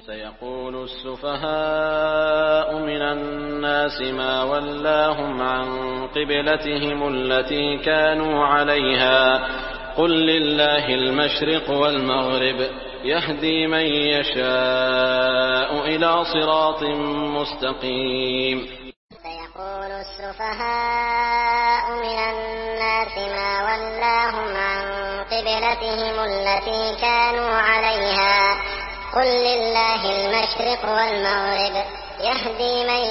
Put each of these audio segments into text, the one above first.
سيقول السفهاء من الناس ما ولاهم عن قبلتهم التي كانوا عليها قل لله المشرق والمغرب يهدي من يشاء إلى صراط مستقيم. سيقول السفهاء من الناس ما ولاهم عن قبلتهم التي كانوا عليها قل لله المشرق والمغرب يهدي من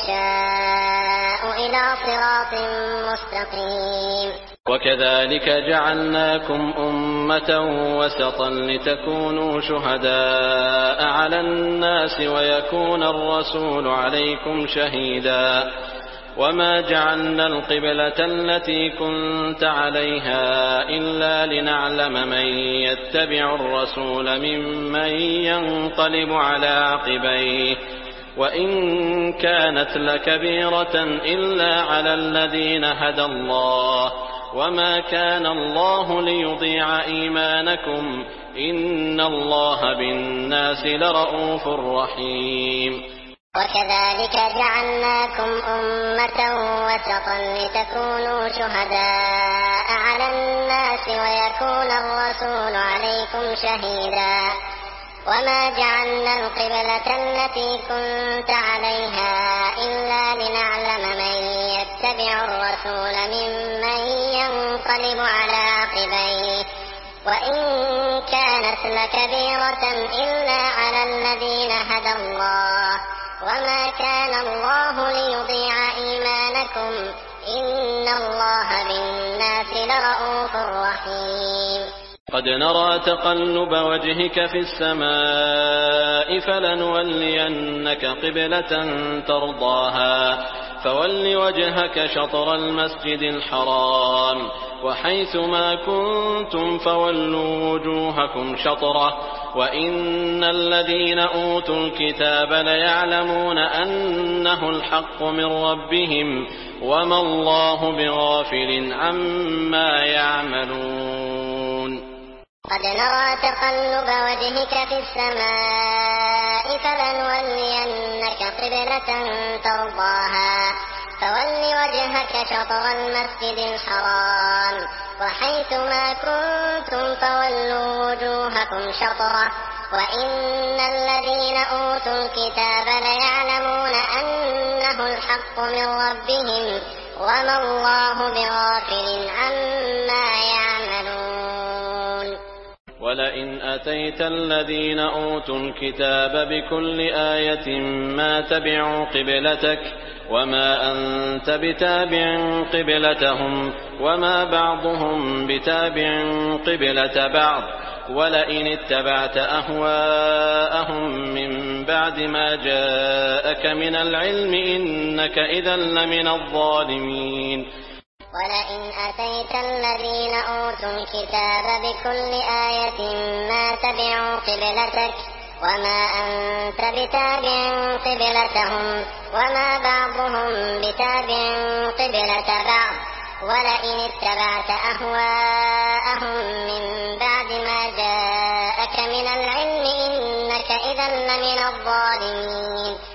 يشاء إلى صراط مستقيم. وكذلك جعلناكم أمة وسطا لتكونوا شهداء على الناس ويكون الرسول عليكم شهيدا وما جعلنا القبلة التي كنت عليها إلا لنعلم من يتبع الرسول ممن ينقلب على عقبيه وإن كانت لكبيرة إلا على الذين هدى الله وما كان الله ليضيع إيمانكم إن الله بالناس لرءوف رحيم. وكذلك جعلناكم أمة وسطا لتكونوا شهداء على الناس ويكون الرسول عليكم شهيدا وما جعلنا القبلة التي كنت عليها إلا لنعلم من يتبع الرسول ممن ينقلب على عقبيه وإن كانت لكبيرة إلا على الذين هدى الله وما كان الله ليضيع إيمانكم إن الله بالناس لرءوف رحيم. قد نرى تقلب وجهك في السماء فلنولينك قبلة ترضاها فول وجهك شطر المسجد الحرام وحيث ما كنتم فولوا وجوهكم شطره وإن الذين أوتوا الكتاب ليعلمون أنه الحق من ربهم وما الله بغافل عما يعملون. قد نرى تقلب وجهك في السماء فلنولينك قبلة ترضاها فول وجهك شطر المسجد الحرام وحيث ما كنتم فولوا وجوهكم شطره وإن الذين أوتوا الكتاب ليعلمون أنه الحق من ربهم وما الله بغافل عما يعملون. ولئن أتيت الذين أوتوا الكتاب بكل آية ما تبعوا قبلتك وما أنت بتابع قبلتهم وما بعضهم بتابع قبلة بعض ولئن اتبعت أهواءهم من بعد ما جاءك من العلم إنك إذا لمن الظالمين. ولئن أتيت الذين أوتوا الكتاب بكل آية ما تبعوا قبلتك وما أنت بتابع قبلتهم وما بعضهم بتابع قبلة بعض ولئن اتبعت أهواءهم من بعد ما جاءك من العلم إنك إذا لمن الظالمين.